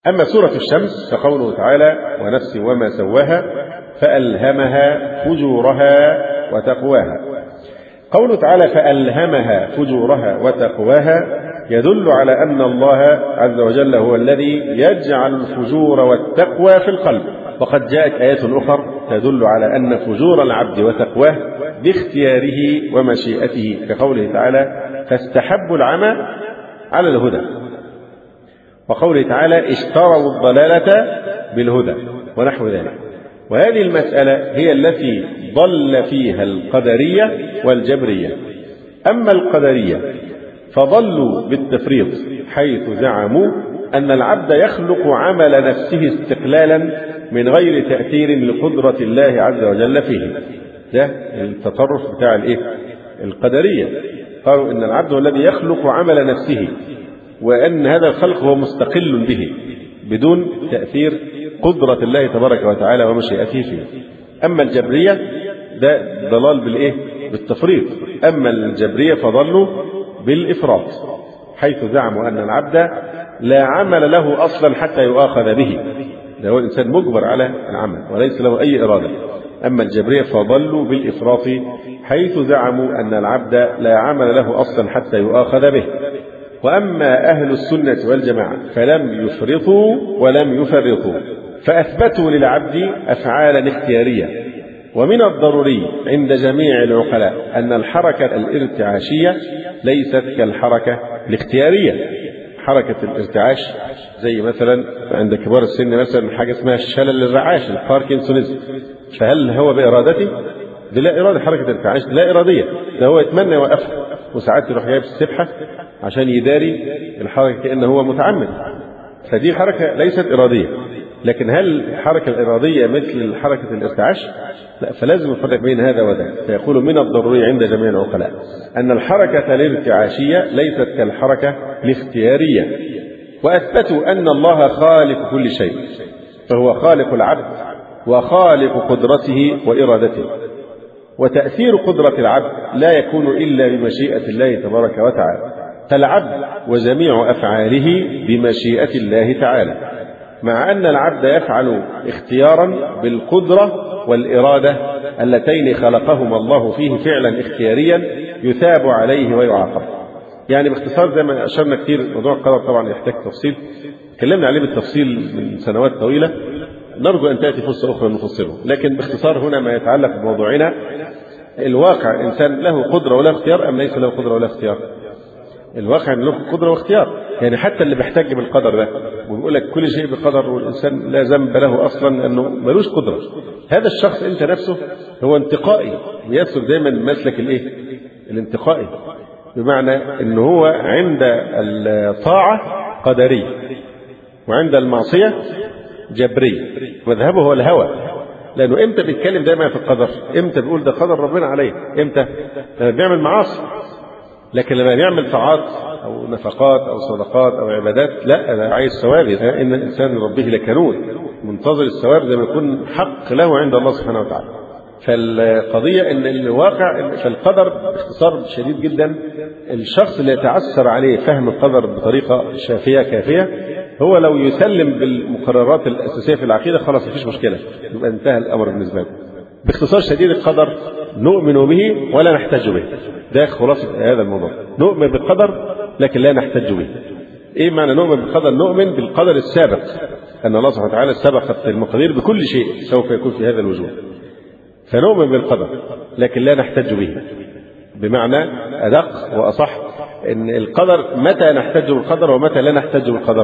أما سورة الشمس فقوله تعالى: ونفس وما سواها فألهمها فجورها وتقواها. قوله تعالى فألهمها فجورها وتقواها يدل على أن الله عز وجل هو الذي يجعل الفجور والتقوى في القلب. وقد جاءت آيات أخرى تدل على أن فجور العبد وتقواه باختياره ومشيئته، كقوله تعالى: فاستحبوا العمى على الهدى، وقوله تعالى: اشتروا الضلالة بالهدى، ونحو ذلك. وهذه المسألة هي التي ضل فيها القدرية والجبرية. أما القدرية فضلوا بالتفريط، حيث زعموا أن العبد يخلق عمل نفسه استقلالا من غير تأثير لقدرة الله عز وجل فيه. ده التطرف بتاع القدرية. قالوا إن العبد هو الذي يخلق عمل نفسه، وأن هذا الخلق هو مستقل به بدون تأثير قدرة الله تبارك وتعالى ومشيئته فيه. أما الجبرية ده ضلال بالتفريط. أما الجبرية فضلوا بالإفراط، حيث زعموا أن العبد لا عمل له أصلا حتى يؤاخذ به، ده هو الإنسان مجبر على العمل وليس له أي إرادة. أما الجبرية فضلوا بالإفراط، حيث زعموا أن العبد لا عمل له أصلا حتى يؤاخذ به. وأما أهل السنة والجماعة فلم يفرطوا ولم يفرطوا، فأثبتوا للعبد أفعالا اختيارية. ومن الضروري عند جميع العقلاء أن الحركة الارتعاشية ليست كالحركة الاختيارية. حركة الارتعاش زي مثلا عند كبار السن مثلا حاجة اسمها الشلل الرعاش، الباركنسونيزم، فهل هو بإرادته؟ دي لا إرادة. حركة الارتعاش لا إرادية، ده هو يتمنى يوقفها، وساعات يروح جايب السبحة عشان يداري الحركة كأنه هو متعمد، فدي حركة ليست إرادية. لكن هل الحركة الإرادية مثل حركة الارتعاش؟ لا، فلازم نفرق بين هذا وذاك. فيقول من الضروري عند جميع العقلاء أن الحركة الارتعاشية ليست كالحركة الاختيارية. وأثبتوا أن الله خالق كل شيء، فهو خالق العبد وخالق قدرته وإرادته. وتأثير قدرة العبد لا يكون إلا بمشيئة الله تبارك وتعالى، فالعبد وجميع أفعاله بمشيئة الله تعالى، مع أن العبد يفعل اختيارا بالقدرة والإرادة اللتين خلقهما الله فيه فعلا اختياريا يثاب عليه ويعاقب. يعني باختصار زي ما أشرنا كتير، موضوع القدر طبعا يحتاج تفصيل، تكلمنا عليه بالتفصيل من سنوات طويلة، نرجو أن تأتي فرصة أخرى نفصله. لكن باختصار هنا ما يتعلق بموضوعنا، الواقع الإنسان له قدرة ولا اختيار أم ليس له قدرة ولا اختيار؟ الواقع له قدرة واختيار. يعني حتى اللي بيحتج بالقدر ده ويقول لك كل شيء بقدر والإنسان لا ذنب له أصلا أنه ملوش قدرة، هذا الشخص أنت نفسه هو انتقائي، ويسلك دايما مسلك الانتقائي، بمعنى أنه هو عند الطاعة قدري وعند المعصية جبري، مذهبه هو الهوى. لأنه إمتى بيتكلم دايما في القدر؟ إمتى بيقول ده قدر ربنا عليه؟ إمتى؟ لما بيعمل معاصي. لكن لما بيعمل طاعات أو نفقات أو صدقات أو عبادات، لا، أنا عايز ثواب. إن الإنسان ربه لكنود، منتظر الثواب زي ما يكون حق له عند الله سبحانه وتعالى. فالقضية إن الواقع في القدر باختصار شديد جدا، الشخص اللي يتعثر عليه فهم القدر بطريقة شافية كافية، هو لو يسلم بالمقررات الأساسية في العقيدة خلاص مفيش مشكلة، يبقى انتهى الأمر بالنسبة له. باختصار شديد القدر نؤمن به ولا نحتج به، ده خلاصة هذا الموضوع. نؤمن بالقدر لكن لا نحتج به. إيه معنى نؤمن بالقدر؟ نؤمن بالقدر السابق، أن الله سبحانه وتعالى سبقت المقادير بكل شيء سوف يكون في هذا الوجود، فنؤمن بالقدر لكن لا نحتج به. بمعنى أدق وأصح إن القدر، متى نحتج بالقدر ومتى لا نحتج بالقدر؟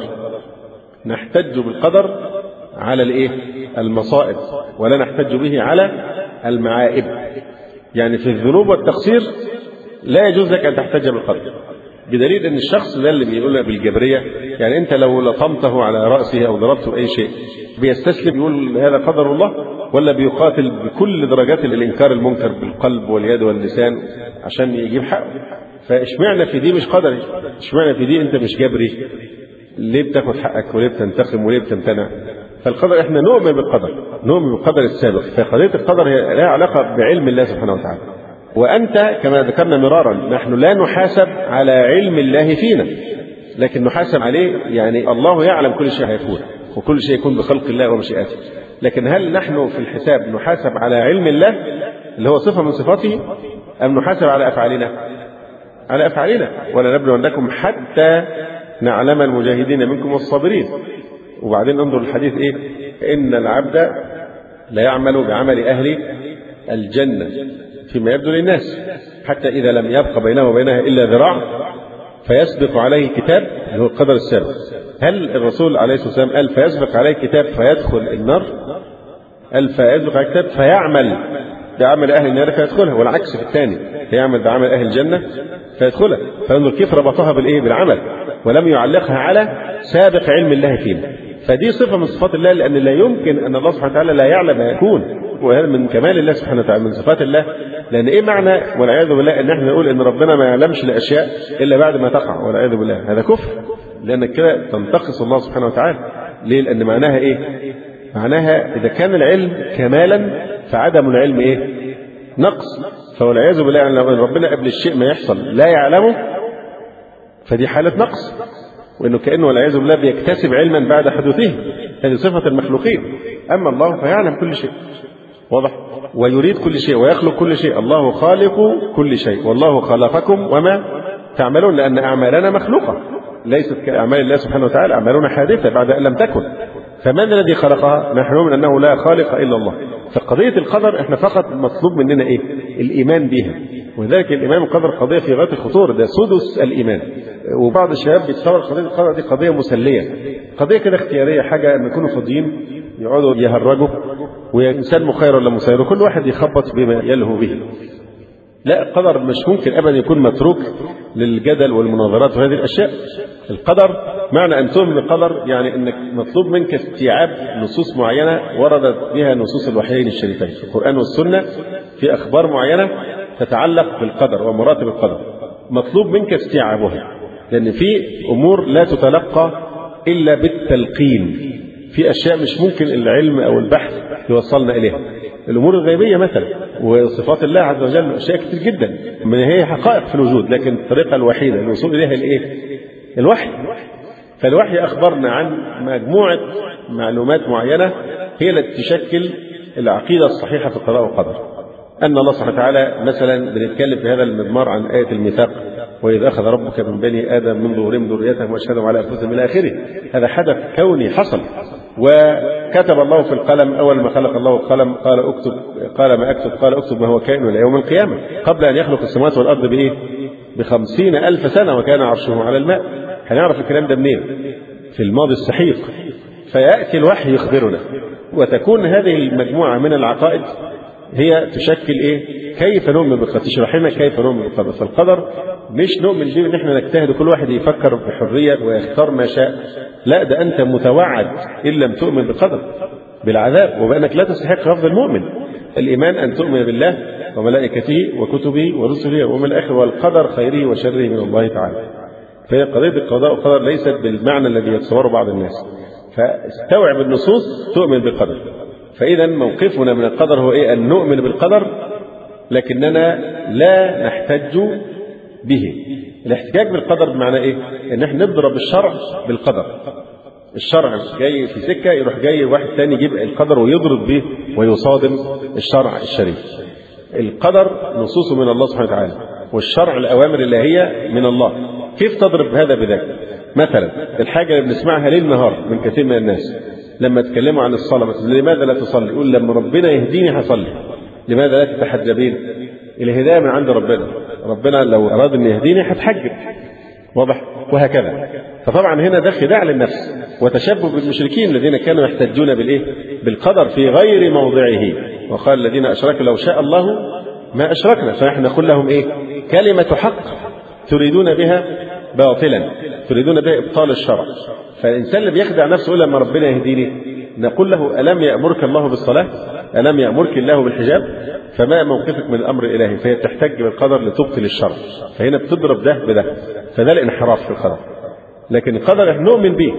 نحتج بالقدر على المصائب، ولا نحتج به على المعائب. يعني في الذنوب والتقصير لا يجوز لك أن تحتج بالقدر، بدليل أن الشخص ده اللي بيقولها بالجبرية، يعني أنت لو لطمته على رأسه أو ضربته بأي شيء بيستسلم يقول هذا قدر الله، ولا بيقاتل بكل درجات الإنكار المنكر بالقلب واليد واللسان عشان يجيب حقه؟ فاشمعنا في دي مش قدري، اشمعنا في دي أنت مش جبري؟ ليه بتاخد حقك وليه بتنتقم وليه بتمتنع؟ فالقدر احنا نؤمن بالقدر، نؤمن بالقدر السابق. فقضية القدر هي لها علاقة بعلم الله سبحانه وتعالى. وأنت كما ذكرنا مرارا، نحن لا نحاسب على علم الله فينا، لكن نحاسب عليه، يعني الله يعلم كل شيء هيكون، وكل شيء يكون بخلق الله ومشيئته. لكن هل نحن في الحساب نحاسب على علم الله اللي هو صفة من صفاته، أم نحاسب على أفعالنا؟ على أفعالنا. ولنبلونكم حتى نعلم المجاهدين منكم والصابرين. وبعدين انظر الحديث إيه؟ إن العبد لا يعمل بعمل أهل الجنة فيما يبدو للناس، حتى إذا لم يبق بينه وبينها إلا ذراع فيسبق عليه كتاب، اللي هو القدر السابق. هل الرسول عليه الصلاة والسلام قال فيسبق عليه كتاب فيدخل النار؟ قال فيسبق عليه كتاب فيعمل بعمل أهل النار فيدخلها، والعكس في الثاني، فيعمل بعمل أهل الجنة فيدخلها. فانظر كيف ربطها بالإيه؟ بالعمل، ولم يعلقها على سابق علم الله فينا. فدي صفة من صفات الله، لأن لا يمكن أن الله سبحانه وتعالى لا يعلم ما يكون، وهذا من كمال الله سبحانه وتعالى، من صفات الله. لأن إيه معنى والعياذ بالله أن احنا نقول أن ربنا ما يعلمش الأشياء إلا بعد ما تقع، والعياذ بالله، هذا كفر، لأنك كده تنتقص الله سبحانه وتعالى. ليه؟ لأن معناها إيه؟ معناها إذا كان العلم كمالا فعدم العلم إيه؟ نقص. فوالعياذ بالله يعني لو ربنا قبل الشيء ما يحصل لا يعلمه فدي حالة نقص، وإنه كأنه والعياذ بالله بيكتسب علما بعد حدوثه. هذه صفة المخلوقين. أما الله فيعلم كل شيء، واضح، ويريد كل شيء ويخلق كل شيء. الله خالق كل شيء، والله خلقكم وما تعملون، لأن أعمالنا مخلوقة ليست كأعمال الله سبحانه وتعالى، أعمالنا حادثة بعد أن لم تكن. فمن الذي خلقها؟ نحن نؤمن أنه لا خالق إلا الله. فقضية القدر احنا فقط مطلوب مننا إيه؟ الإيمان بها. ولذلك الإيمان بالقدر قضية في غاية الخطورة، ده سدس الإيمان. وبعض الشباب بيتصور قضية القدر دي قضية مسلية، قضية كده اختيارية، حاجة أن يكونوا فاضيين يقعدوا يهرجوا ويسلموا خير ولا مسير، وكل واحد يخبط بما يلهو به. لا، القدر مش ممكن أبدا يكون متروك للجدل والمناظرات وهذه الأشياء. القدر معنى أن تؤمن بالقدر يعني أنك مطلوب منك استيعاب نصوص معينة وردت بها نصوص الوحيين الشريفين في القرآن والسنة، في أخبار معينة تتعلق بالقدر ومراتب القدر، مطلوب منك استيعابها، لأن في أمور لا تتلقى إلا بالتلقين. في أشياء مش ممكن العلم أو البحث يوصلنا إليها، الأمور الغيبية مثلا، وصفات الله عز وجل أشياء كتير جدا من هي حقائق في الوجود، لكن الطريقة الوحيدة للوصول إليها الإيه؟ الوحي. فالوحي أخبرنا عن مجموعة معلومات معينة هي التي تشكل العقيدة الصحيحة في القضاء والقدر. أن الله سبحانه وتعالى مثلا بنتكلم في هذا المضمار عن آية الميثاق، وإذ أخذ ربك من بني آدم من ظهورهم ذريتهم وأشهدهم على أنفسهم إلى آخره. هذا حدث كوني حصل، وكتب الله في القلم أول ما خلق الله القلم قال اكتب، قال ما أكتب، قال اكتب ما هو كائن إلى يوم القيامة، قبل أن يخلق السماوات والأرض بإيه؟ ب50,000 سنة، وكان عرشه على الماء. هنعرف الكلام ده منين؟ في الماضي السحيق. فيأتي الوحي يخبرنا، وتكون هذه المجموعة من العقائد هي تشكل إيه؟ كيف نؤمن بالقدر، تشرح لنا كيف نؤمن بالقدر. فالقدر مش نؤمن به إن إحنا نجتهد وكل واحد يفكر بحرية ويختار ما شاء، لا، ده أنت متوعد إن لم تؤمن بالقدر بالعذاب، وبأنك لا تستحق رفض المؤمن. الإيمان أن تؤمن بالله وملائكته وكتبه ورسله ومن الآخر والقدر خيره وشره من الله تعالى. فهي قضية القضاء والقدر ليست بالمعنى الذي يتصوره بعض الناس. فاستوعب النصوص تؤمن بالقدر. فإذا موقفنا من القدر هو إيه؟ أن نؤمن بالقدر، لكننا لا نحتج به. الاحتجاج بالقدر بمعنى إيه؟ إن احنا نضرب الشرع بالقدر. الشرع جاي في سكة، يروح جاي واحد تاني يجيب القدر ويضرب به ويصادم الشرع الشريف. القدر نصوص من الله سبحانه وتعالى، والشرع الأوامر الإلهية من الله. كيف تضرب هذا بذاك؟ مثلا الحاجة اللي بنسمعها ليل نهار من كثير من الناس لما تكلموا عن الصلاة مثلا، لماذا لا تصلي؟ يقول لما ربنا يهديني هصلي. لماذا لا تتحجبين؟ الهداية من عند ربنا، ربنا لو أراد أن يهديني هتحجب، واضح، وهكذا. فطبعا هنا ده خداع للنفس وتشبه بالمشركين الذين كانوا يحتجون بالإيه؟ بالقدر في غير موضعه. وقال الذين أشركوا لو شاء الله ما أشركنا. فنحن نقول لهم إيه؟ كلمة حق تريدون بها باطلا، تريدون بها إبطال الشرع. فالإنسان اللي بيخدع نفسه يقول لما ربنا يهديني، نقول له ألم يأمرك الله بالصلاة؟ ألم يأمرك الله بالحجاب؟ فما موقفك من الأمر الإلهي؟ فهي تحتج بالقدر لتبطل الشرع. فهنا بتضرب ده بده، فده الانحراف في القدر. لكن القدر احنا نؤمن به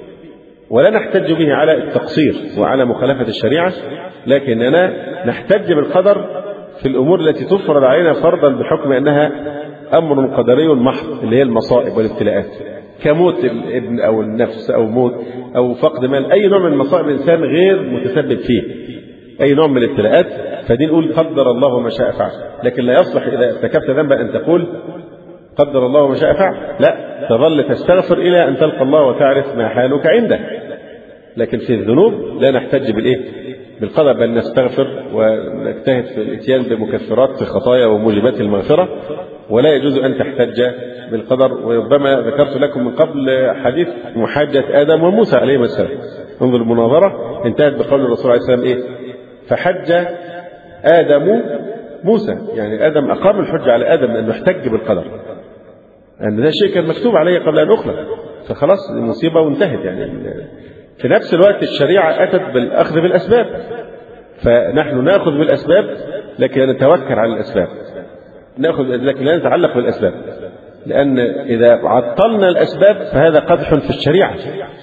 ولا نحتج به على التقصير وعلى مخالفة الشريعة، لكننا نحتج بالقدر في الأمور التي تفرض علينا فرضا بحكم أنها أمر قدري محض، اللي هي المصائب والابتلاءات. كموت الابن أو النفس أو موت أو فقد مال، أي نوع من مصائب الإنسان غير متسبب فيه، أي نوع من الابتلاءات، فدي نقول قدر الله ما شاء فعل. لكن لا يصلح إذا ارتكبت ذنبا أن تقول قدر الله ما شاء فعل، لا، تظل تستغفر إلى أن تلقى الله وتعرف ما حالك عنده. لكن في الذنوب لا نحتج بالقدر، بل نستغفر ونجتهد في الاتيان بمكفرات الخطايا وموجبات المغفرة، ولا يجوز أن تحتج بالقدر. وربما ذكرت لكم من قبل حديث محاجة آدم وموسى عليهما السلام. انظر المناظرة انتهت بقول الرسول عليه السلام إيه؟ فحج آدم موسى، يعني آدم أقام الحجة على آدم أنه يحتج بالقدر، أن ده شيء كان مكتوب عليه قبل أن أخلق، فخلاص المصيبة وانتهت. يعني في نفس الوقت الشريعة أتت بالأخذ بالأسباب، فنحن نأخذ بالأسباب لكن نتوكل على الأسباب، لكن لا نتعلق بالأسباب، لأن إذا عطلنا الأسباب فهذا قدح في الشريعة،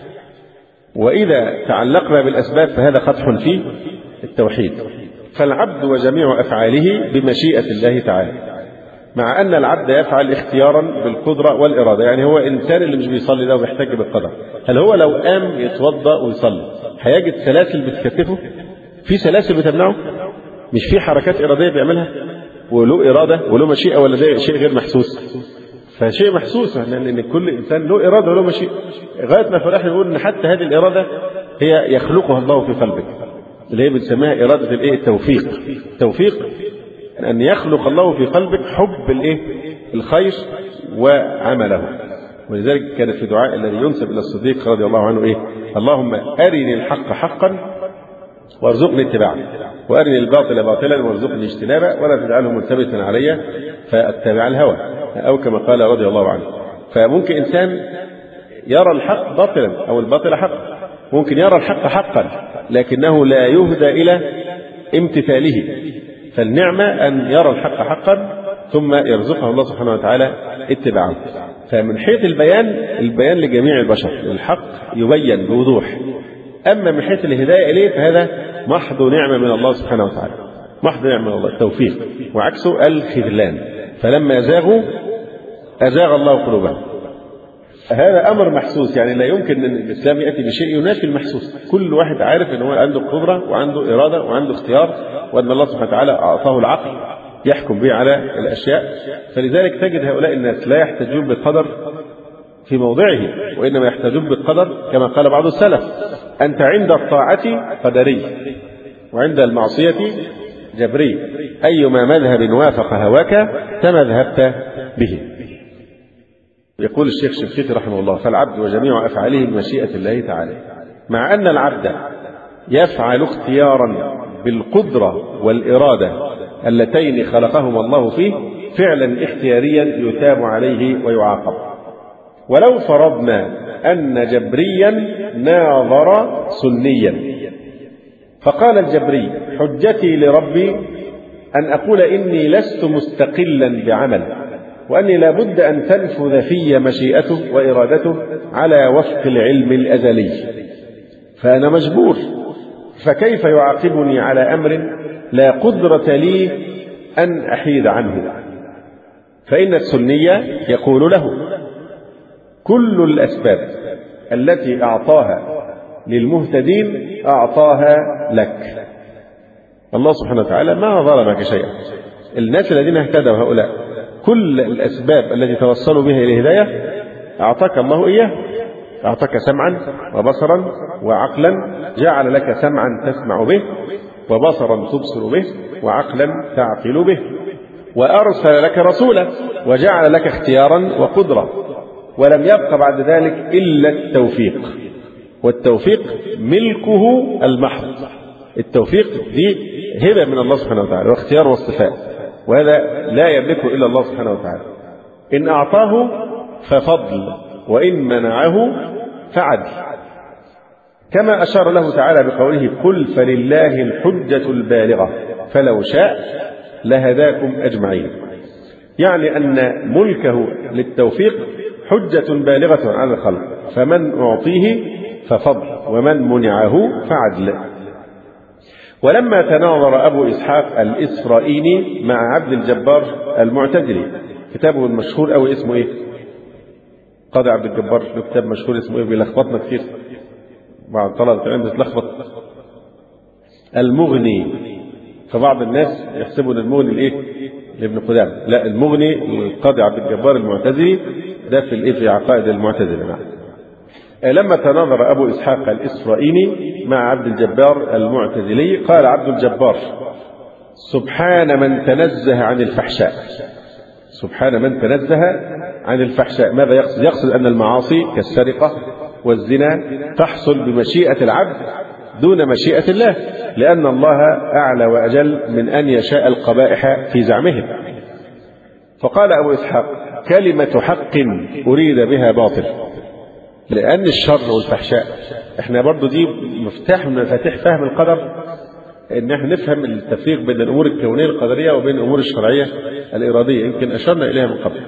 وإذا تعلقنا بالأسباب فهذا قدح في التوحيد. فالعبد وجميع أفعاله بمشيئة الله تعالى، مع أن العبد يفعل اختيارا بالقدرة والإرادة. يعني هو الإنسان اللي مش بيصلي ده وبيحتاج بالقدر، هل هو لو قام يتوضأ ويصلي هيجد سلاسل بتكتفه؟ في سلاسل بتمنعه؟ مش في حركات إرادية بيعملها وله إرادة وله مشيئة، ولا ده شيء غير محسوس؟ فشيء محسوس، يعني أن كل إنسان له إرادة وله مشيئة، لغاية ما فرح يقول أن حتى هذه الإرادة هي يخلقها الله في قلبك، اللي هي بنسميها إرادة التوفيق. التوفيق أن يخلق الله في قلبك حب الخير وعمله. ولذلك كان في دعاء الذي ينسب إلى الصديق رضي الله عنه اللهم أرني الحق حقا وارزقني اتباعه، وأرني الباطل باطلا وارزقني اجتنابه، ولا تجعله ملتبسا علي فأتبع الهوى، أو كما قال رضي الله عنه. فممكن إنسان يرى الحق باطلا أو الباطل حقا، ممكن يرى الحق حقا لكنه لا يهدى إلى امتثاله، فالنعمة أن يرى الحق حقا ثم يرزقه الله سبحانه وتعالى اتباعه. فمن حيث البيان لجميع البشر، الحق يبين بوضوح. أما من حيث الهداية إليه فهذا محض نعمة من الله سبحانه وتعالى، محض نعمة من الله، التوفيق، وعكسه الخذلان. فلما زاغوا أزاغ الله قلوبهم. هذا أمر محسوس، يعني لا يمكن أن الإسلام يأتي بشيء ينافي المحسوس. كل واحد عارف أنه عنده قدرة وعنده إرادة وعنده اختيار، وأن الله سبحانه وتعالى أعطاه العقل يحكم به على الأشياء. فلذلك تجد هؤلاء الناس لا يحتجون بالقدر في موضعه، وإنما يحتجون بالقدر كما قال بعض السلف: أنت عند الطاعة قدري وعند المعصية جبري، أيما مذهب وافق هواك تمذهبت به. يقول الشيخ شنقيطي رحمه الله: فالعبد وجميع أفعاله بمشيئة الله تعالى، مع أن العبد يفعل اختيارا بالقدرة والإرادة اللتين خلقهما الله فيه فعلا اختياريا يثاب عليه ويعاقب. ولو فرضنا أن جبريا ناظر سنيا فقال الجبري: حجتي لربي أن أقول إني لست مستقلا بعمل، وأني لا بد أن تنفذ في مشيئته وإرادته على وفق العلم الأزلي، فأنا مجبور، فكيف يعاقبني على أمر لا قدرة لي أن أحيد عنه؟ فإن السنية يقول له: كل الأسباب التي أعطاها للمهتدين أعطاها لك. الله سبحانه وتعالى ما ظلمك شيئا. الناس الذين اهتدوا هؤلاء كل الأسباب التي توصلوا بها إلى الهداية أعطاك الله إياه. أعطاك سمعا وبصرا وعقلا، جعل لك سمعا تسمع به، وبصرا تبصر به، وعقلا تعقل به، وأرسل لك رسولا، وجعل لك اختيارا وقدرة، ولم يبق بعد ذلك إلا التوفيق. والتوفيق ملكه المحض. التوفيق دي هبة من الله سبحانه وتعالى واختيار واصطفاء، وهذا لا يملكه إلا الله سبحانه وتعالى. إن أعطاه ففضل، وإن منعه فعدل، كما أشار له تعالى بقوله: قل فلله الحجة البالغة فلو شاء لهداكم أجمعين. يعني أن ملكه للتوفيق حجة بالغة على الخلق، فمن أعطيه ففضل، ومن منعه فعدل. ولما تناظر أبو إسحاق الإسرائيلي مع عبد الجبار المعتزلي، كتابه المشهور أو اسمه قاضي عبد الجبار له كتاب مشهور اسمه إيه بيلخبطنا كتير، بعض طلبة العلم بتتلخبط، المغني. فبعض الناس يحسبون المغني الإيه لابن قدامة، لا، المغني القاضي عبد الجبار المعتزلي، ده في الإيه في عقائد المعتزلة. لما تناظر أبو إسحاق الإسرائيلي مع عبد الجبار المعتزلي قال عبد الجبار: سبحان من تنزه عن الفحشاء. سبحان من تنزه عن الفحشاء. ماذا يقصد؟ يقصد أن المعاصي كالسرقة والزنا تحصل بمشيئة العبد دون مشيئة الله، لأن الله أعلى وأجل من أن يشاء القبائح في زعمهم. فقال أبو إسحاق: كلمة حق أريد بها باطل. لأن الشر والفحشاء احنا برضو دي مفتاح من مفاتيح فهم القدر، ان احنا نفهم التفريق بين الامور الكونيه القدريه وبين الامور الشرعيه الاراديه، يمكن اشرنا اليها من قبل.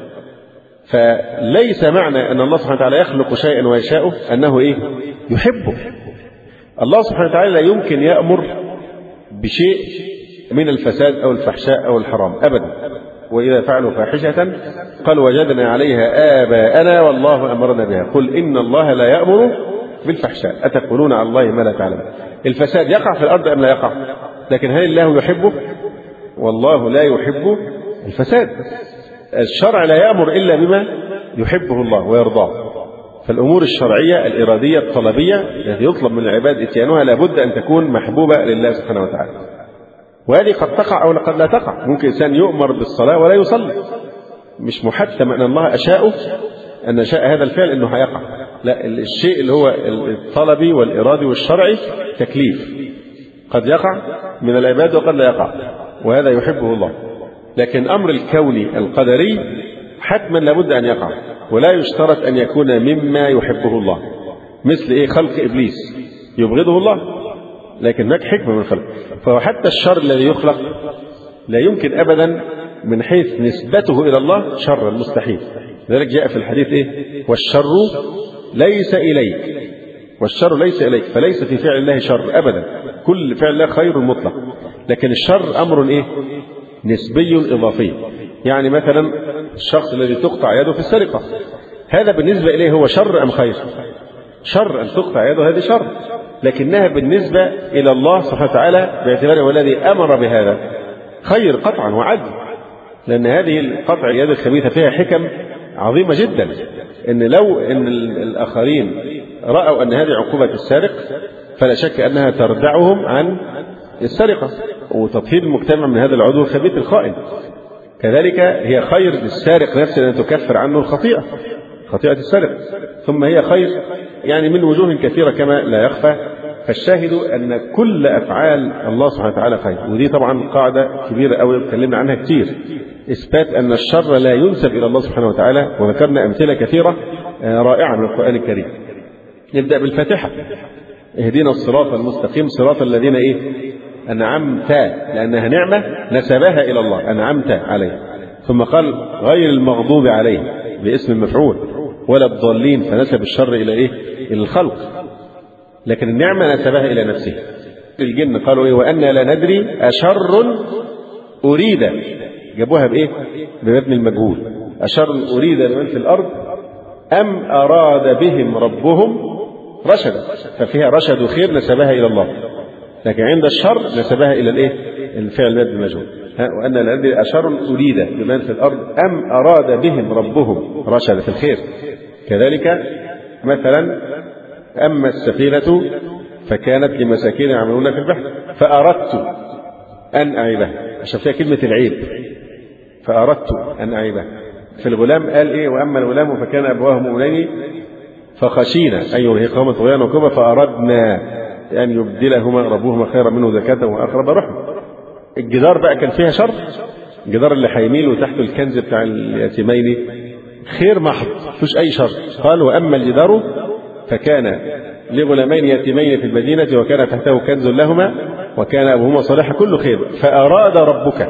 فليس معنى ان الله سبحانه وتعالى يخلق شيئا ويشاءه انه ايه يحبه. الله سبحانه وتعالى لا يمكن يأمر بشيء من الفساد او الفحشاء او الحرام ابدا. وإذا فعلوا فاحشة قالوا وجدنا عليها آباءنا والله أمرنا بها قل إن الله لا يأمر بالفحشاء أتقولون على الله ما لا تعلمون. الفساد يقع في الأرض أم لا يقع؟ لكن هل الله يحبه؟ والله لا يحب الفساد. الشرع لا يأمر إلا بما يحبه الله ويرضاه. فالأمور الشرعية الإرادية الطلبية التي يطلب من العباد إتيانها لابد أن تكون محبوبة لله سبحانه وتعالى. وهذه قد تقع أو قد لا تقع. ممكن إنسان يؤمر بالصلاة ولا يصلي، مش محتم أن الله أشاءه أن شاء هذا الفعل أنه هيقع، لا، الشيء اللي هو الطلبي والإرادي والشرعي تكليف قد يقع من العباد وقد لا يقع، وهذا يحبه الله. لكن أمر الكوني القدري حتما لابد أن يقع، ولا يشترط أن يكون مما يحبه الله. مثل إيه؟ خلق إبليس يبغضه الله، لكن هناك حكمة من خلقه. فحتى الشر الذي يخلق لا يمكن أبدا من حيث نسبته إلى الله شرا، مستحيل. لذلك جاء في الحديث إيه؟ والشر ليس إليك، والشر ليس إليك، فليس في فعل الله شر أبدا، كل فعل الله خير مطلق. لكن الشر أمر إيه؟ نسبي إضافي. يعني مثلا الشخص الذي تقطع يده في السرقة، هذا بالنسبة إليه هو شر أم خير؟ شر، أن تقطع يده هذه شر، لكنها بالنسبة إلى الله سبحانه وتعالى باعتباره الذي أمر بهذا خير قطعا وعدل. لأن هذه القطع اليد الخبيثة فيها حكم عظيمة جدا. إن لو إن الآخرين رأوا أن هذه عقوبة السارق فلا شك أنها تردعهم عن السرقة وتطهير المجتمع من هذا العضو الخبيث الخائن. كذلك هي خير للسارق نفسه أن تكفر عنه الخطيئة، خطيئة السرقة، ثم هي خير يعني من وجوه كثيرة كما لا يخفى. فالشاهد أن كل أفعال الله سبحانه وتعالى خير، ودي طبعا قاعدة كبيرة أوي اتكلمنا عنها كتير، إثبات أن الشر لا ينسب إلى الله سبحانه وتعالى، وذكرنا أمثلة كثيرة رائعة من القرآن الكريم. نبدأ بالفاتحة: اهدنا الصراط المستقيم صراط الذين إيه؟ أنعمت، لأنها نعمة نسبها إلى الله، أنعمت عليه. ثم قال غير المغضوب عليه باسم المفعول، ولا الضالين، فنسب الشر إلى إيه؟ إلى الخلق، لكن النعمة نسبها إلى نفسه. الجن قالوا إيه؟ وأنا لا ندري أشر أريد، جابوها بإيه؟ بمبني المجهول، أشر أريد بمن في الأرض أم أراد بهم ربهم رشدا، ففيها رشد وخير نسبها إلى الله، لكن عند الشر نسبها إلى الإيه؟ الفعل مبني المجهول. وأن لا ندري أشر أريد بمن في الأرض أم أراد بهم ربهم رشدا في الخير. كذلك مثلا أما السفينة فكانت لمساكين يعملون في البحر فأردت أن أعيبها، عشان فيها كلمة العيب، فأردت أن أعيبها. في الغلام قال إيه؟ وأما الغلام فكان أبواه مؤمنين فخشينا أن يرهقهما طغيانا وكفرا فأردنا أن يبدلهما ربهما خيرا منه زكاة وأقرب رحمة. الجدار بقى كان فيها شر، الجدار اللي هيميل وتحته الكنز بتاع اليتيمين خير محض، مفيش أي شر. قال وأما الجدار فكان لغلامين يتيمين في المدينة وكان تحته كنز لهما وكان أبوهما صالحا، كله خير. فأراد ربك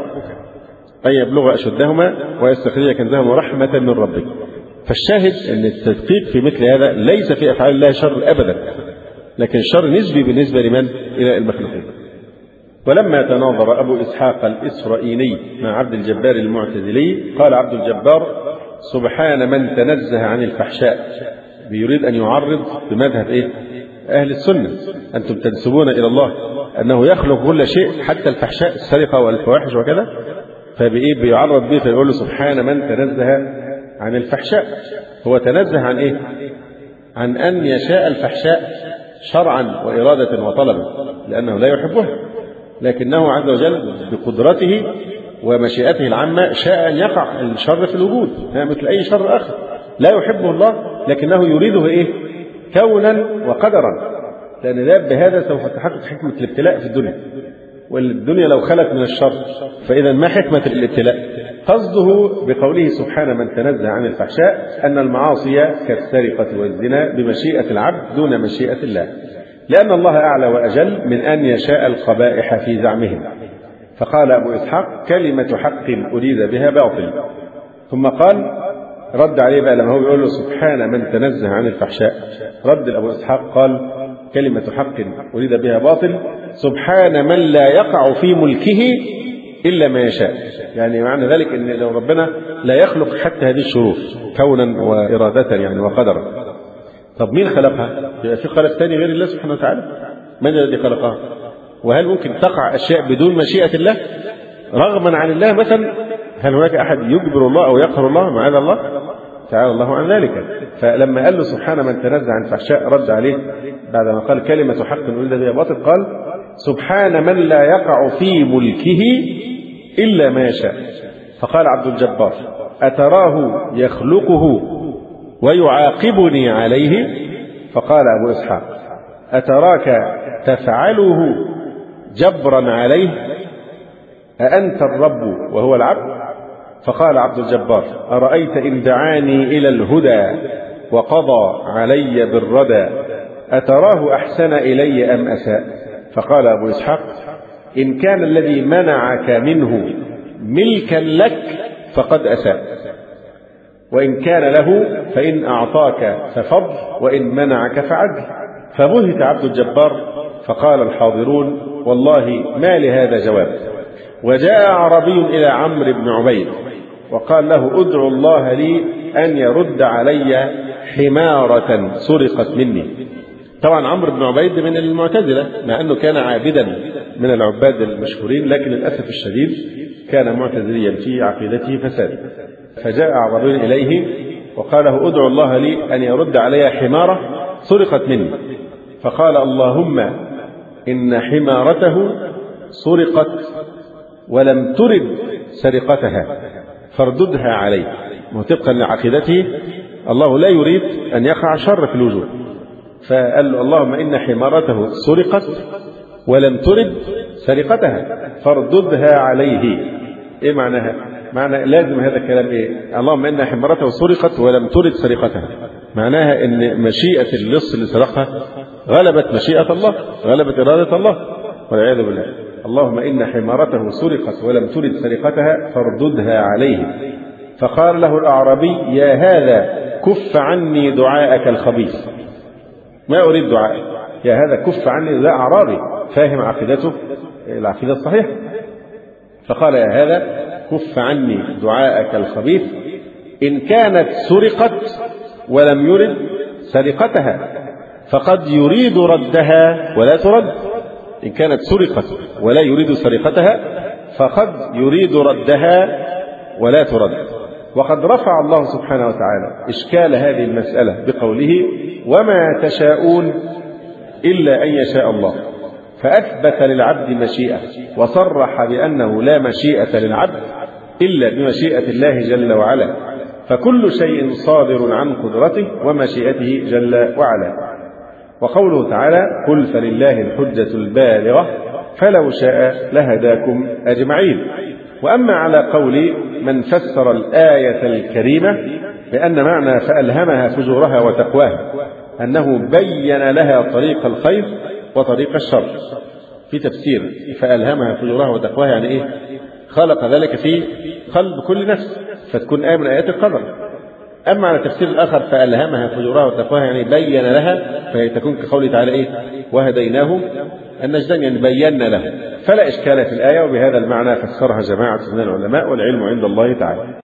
أن يبلغ أشدهما ويستخرج كنزهما رحمة من ربك. فالشاهد أن التدقيق في مثل هذا ليس في أفعال الله شر أبدا، لكن الشر نسبي بالنسبة لمن؟ إلى المخلوقين. ولما تناظر أبو إسحاق الإسرائيلي مع عبد الجبار المعتزلي قال عبد الجبار سبحان من تنزه عن الفحشاء، بيريد أن يعرض بمذهب أهل السنة. أنتم تنسبون إلى الله أنه يخلق كل شيء حتى الفحشاء، السرقة والفواحش وكذا، بيعرض به فيقول له سبحان من تنزه عن الفحشاء. هو تنزه عن عن أن يشاء الفحشاء شرعا وإرادة وطلبا، لأنه لا يحبها، لكنه عز وجل بقدرته ومشيئته العامة شاء أن يقع الشر في الوجود مثل أي شر آخر لا يحبه الله، لكنه يريده كونا وقدرا، لأن بهذا سوف تحقق حكمة الابتلاء في الدنيا. والدنيا لو خلت من الشر فإذا ما حكمة الابتلاء؟ قصده بقوله سبحان من تنزه عن الفحشاء أن المعاصي كالسرقة والزنا بمشيئة العبد دون مشيئة الله، لأن الله أعلى وأجل من أن يشاء القبائح في زعمهم. فقال أبو إسحاق كلمة حق أريد بها باطل. ثم قال رد عليه بقى لما هو بيقول له سبحان من تنزه عن الفحشاء، رد أبو إسحاق قال كلمة حق أريد بها باطل سبحان من لا يقع في ملكه إلا ما يشاء. يعني معنى ذلك أن لو ربنا لا يخلق حتى هذه الشرور كونا وإرادة وقدرا. طب مين خلقها؟ يبقى في خلق ثاني غير الله سبحانه وتعالى؟ من الذي خلقها؟ وهل ممكن تقع أشياء بدون مشيئة الله رغما عن الله مثلا؟ هل هناك أحد يجبر الله أو يقهر الله؟ معاذ الله، تعالى الله عن ذلك. فلما قال له سبحان من تنزه عن الفحشاء رد عليه بعدما قال كلمة حق أريد بها باطل قال سبحان من لا يقع في ملكه إلا ما يشاء. فقال عبد الجبار أتراه يخلقه ويعاقبني عليه؟ فقال أبو إسحاق أتراك تفعله جبرا عليه؟ أأنت الرب وهو العبد؟ فقال عبد الجبار أرأيت إن دعاني إلى الهدى وقضى علي بالردى أتراه أحسن إلي أم أساء؟ فقال أبو إسحاق إن كان الذي منعك منه ملكا لك فقد أساء، وإن كان له فإن أعطاك ففضل وإن منعك فعدل. فبهت عبد الجبار فقال الحاضرون والله ما لهذا جواب. وجاء عربي إلى عمرو بن عبيد وقال له ادعو الله لي أن يرد علي حمارة سرقت مني. طبعا عمرو بن عبيد من المعتزلة مع أنه كان عابدا من العباد المشهورين، لكن للأسف الشديد كان معتزليا في عقيدته فساد. فجاء عربي إليه وقال له ادعو الله لي أن يرد علي حمارة سرقت مني. فقال اللهم إن حمارته سرقت ولم ترد سرقتها فارددها عليه. وطبقا لعقيدته الله لا يريد أن يقع شر في الوجود، فقال له اللهم إن حمارته سرقت ولم ترد سرقتها فارددها عليه. إيه معناها؟ معنى لازم هذا الكلام اللهم إن حمارته سرقت ولم ترد سرقتها، معناها إن مشيئة اللص اللي سرقها غلبت مشيئة الله، غلبت إرادة الله والعياذ بالله. اللهم إن حمارته سرقت ولم ترد سرقتها فارددها عليه. فقال له الأعرابي يا هذا كف عني دعاءك الخبيث. ما أريد دعائك يا هذا، كف عني. ذا أعرابي فاهم عقيدته العقيدة الصحيحة. فقال يا هذا كف عني دعاءك الخبيث إن كانت سرقت ولم يرد سرقتها فقد يريد ردها ولا ترد. إن كانت سرقت ولا يريد سرقتها فقد يريد ردها ولا ترد. وقد رفع الله سبحانه وتعالى إشكال هذه المسألة بقوله وما تشاءون إلا أن يشاء الله، فأثبت للعبد مشيئة وصرح بأنه لا مشيئة للعبد إلا بمشيئة الله جل وعلا، فكل شيء صادر عن قدرته ومشيئته جل وعلا. وقوله تعالى قل فلله الحجة البالغة فلو شاء لهداكم أجمعين. وأما على قول من فسر الآية الكريمة بأن معنى فألهمها فجورها وتقواها أنه بين لها طريق الخير وطريق الشر. في تفسير فألهمها فجورها وتقواها يعني خلق ذلك في قلب كل نفس فتكون آية من آيات القدر. أما على التفسير الآخر فألهمها فجورها وتقواها يعني بين لها، فهي تكون كقوله تعالى وهديناه النجدين، يعني بينا له. فلا إشكال في الآية، وبهذا المعنى فسرها جماعة من العلماء والعلم عند الله تعالى.